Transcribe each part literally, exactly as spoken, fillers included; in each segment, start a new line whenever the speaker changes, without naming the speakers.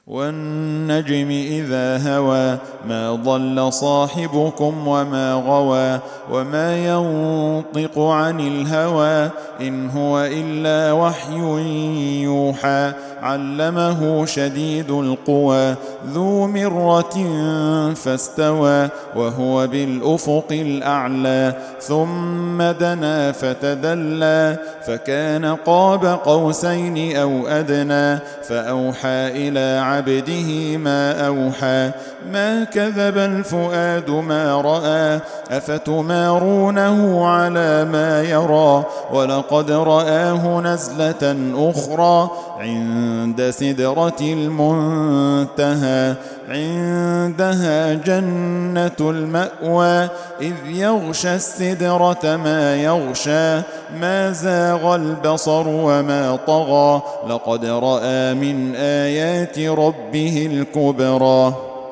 والنجم إذا هوى ما ضل صاحبكم وما غوى وما ينطق عن الهوى إن هو إلا وحي يوحى علمه شديد القوى ذو مرة فاستوى وهو بالأفق الأعلى ثم دنا فتدلى فكان قاب قوسين أو أدنى فأوحى إلى عبده ما أوحى ما كذب الفؤاد ما رأى أفتمارونه على ما يرى ولقد رآه نزلة أخرى عند سدرة المنتهى عندها جنة المأوى إذ يغشى السدرة ما يغشى ما زاغ البصر وما طغى لقد رأى من آيات ربه الكبرى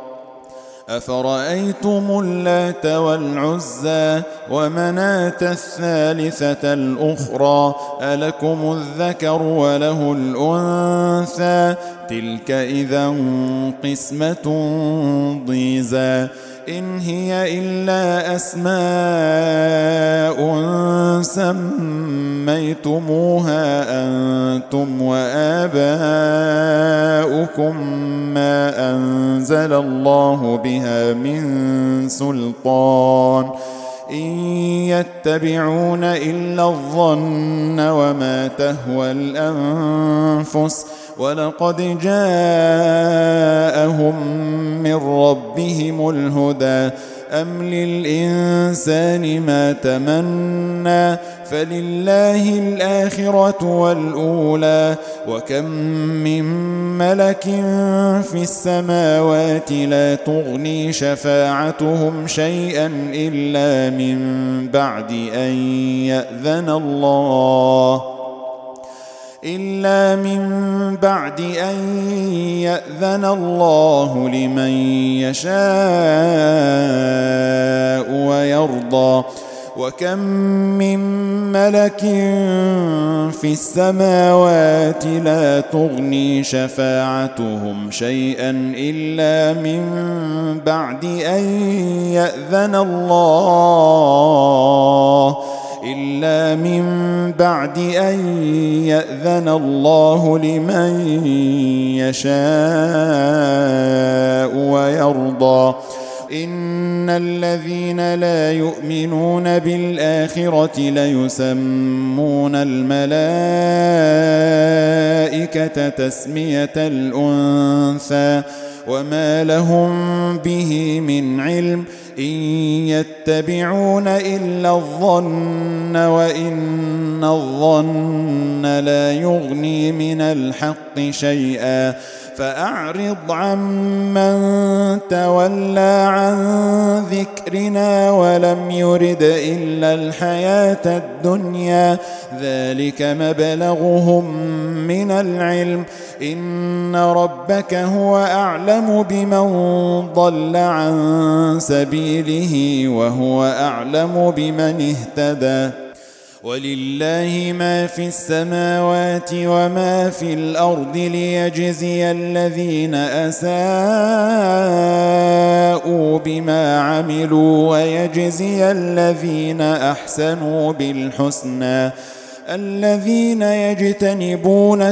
أفرأيتم اللات والعزى ومناة الثالثة الأخرى ألكم الذكر وله الأنثى تلك إذا قسمة ضيزى إن هي إلا أسماء سميتموها أنتم وآباؤكم ما أنزل الله بها من سلطان إن يتبعون إلا الظن وما تهوى الأنفس ولقد جاءهم من ربهم الهدى أم للإنسان ما تمنى فلله الآخرة والأولى وكم من ملك في السماوات لا تغني شفاعتهم شيئا إلا من بعد أن يأذن الله إلا من بعد أن يأذن الله لمن يشاء ويرضى وكم من ملك في السماوات لا تغني شفاعتهم شيئا إلا من بعد أن يأذن الله إلا من بعد أن يأذن الله لمن يشاء ويرضى إن الذين لا يؤمنون بالآخرة ليسمون الملائكة تسمية الأنثى وما لهم به من علم إن يتبعون إلا الظن وإن الظن لا يغني من الحق شيئا فأعرض عمن تولى عن ذكرنا ولم يرد إلا الحياة الدنيا ذلك مبلغهم من العلم إن ربك هو أعلم بمن ضل عن سبيله وهو أعلم بمن اهتدى ولله ما في السماوات وما في الأرض ليجزي الذين أساءوا بما عملوا ويجزي الذين أحسنوا بالحسنى الذين يجتنبون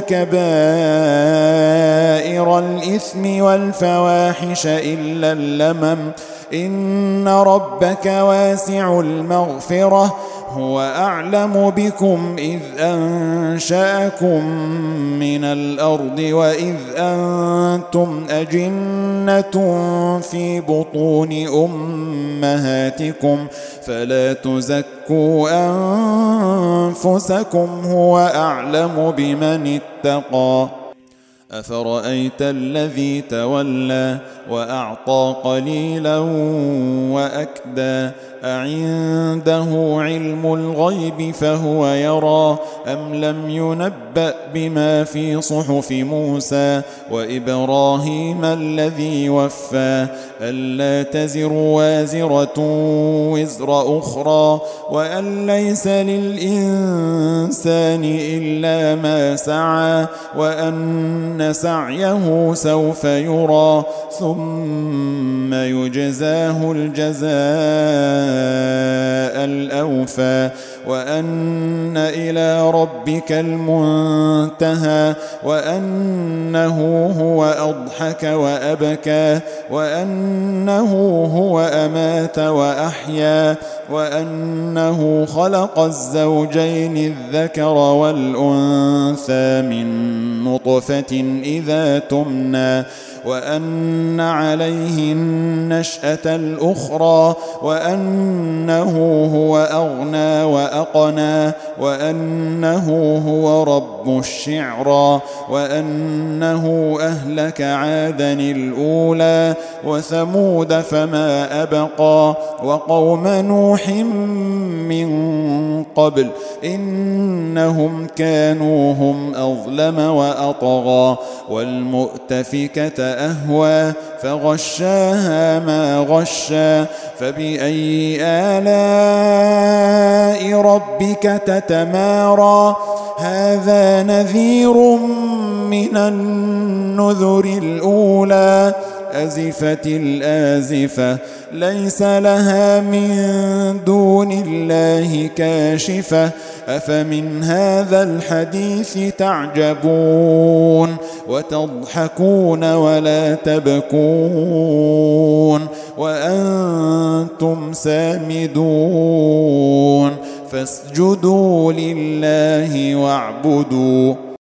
كبائر الإثم والفواحش إلا اللمم إن ربك واسع المغفرة هو أعلم بكم إذ أنشأكم من الأرض وإذ أنتم أجنة في بطون أمهاتكم فلا تزكوا أنفسكم هو أعلم بمن اتقى أفرأيت الذي تولى وأعطى قليلا وأكدى أعنده علم الغيب فهو يرى أم لم ينبأ بما في صحف موسى وإبراهيم الذي وفى ألا تزر وازرة وزر أخرى وأن ليس للإنسان إلا ما سعى وأن أن سعيه سوف يرى ثم يجزاه الجزاء الأوفى وأن إلى ربك المنتهى وأنه هو أضحك وأبكى وأنه هو أمات وأحيا وأنه خلق الزوجين الذكر والأنثى من نطفة إذا تمنى وأن عليه النشأة الأخرى وأنه هو أغنى وأقنى وأنه هو رب الشعرى وأنه أهلك عادا الأولى وثمود فما أبقى وقوم نوح من قبل إنهم كانوا هم أظلم وأطغى والمؤتفكة أهوى فغشاها ما غشى فبأي آلاء ربك تتمارى هذا نذير من النذر الأولى أزفت الآزفة ليس لها من دون الله كاشفة أفمن هذا الحديث تعجبون وتضحكون ولا تبكون وأنتم سامدون فاسجدوا لله واعبدوا